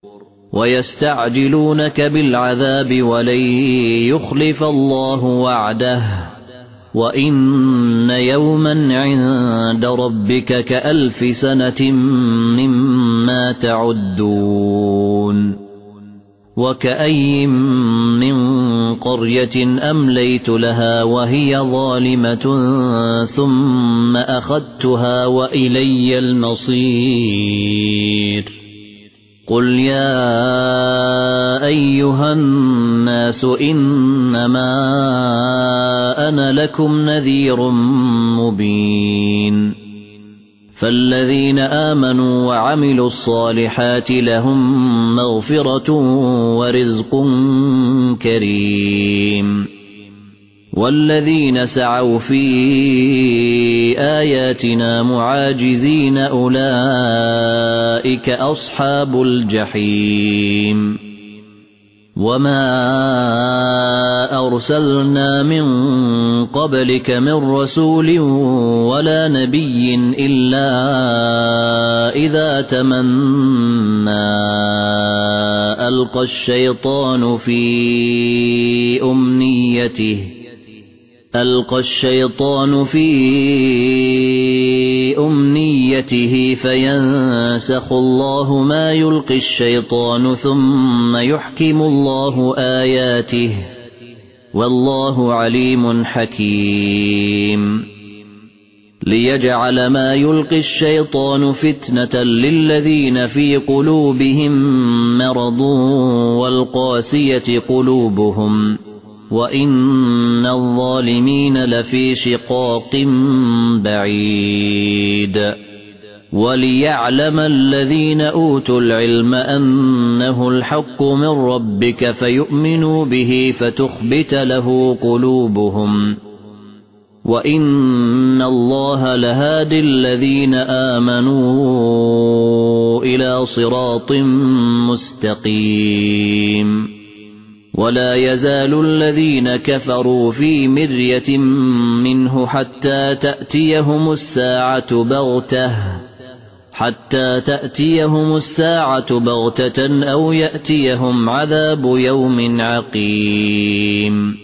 ويستعجلونك بالعذاب ولن يخلف الله وعده وإن يوما عند ربك كألف سنة مما تعدون وكأي من قرية أمليت لها وهي ظالمة ثم أخذتها وإلي المصير قل يا أيها الناس إنما أنا لكم نذير مبين فالذين آمنوا وعملوا الصالحات لهم مغفرة ورزق كريم والذين سعوا في آياتنا معاجزين أولئك أصحاب الجحيم وما أرسلنا من قبلك من رسول ولا نبي إلا إذا تمنى ألقى الشيطان في أمنيته فينسخ الله ما يلقي الشيطان ثم يحكم الله آياته والله عليم حكيم ليجعل ما يلقي الشيطان فتنة للذين في قلوبهم مرض والقاسية قلوبهم وإن الظالمين لفي شقاق بعيد وليعلم الذين أوتوا العلم أنه الحق من ربك فيؤمنوا به فتخبت له قلوبهم وإن الله لهادي الذين آمنوا إلى صراط مستقيم ولا يزال الذين كفروا في مرية منه حتى تأتيهم الساعة بغتة أو يأتيهم عذاب يوم عقيم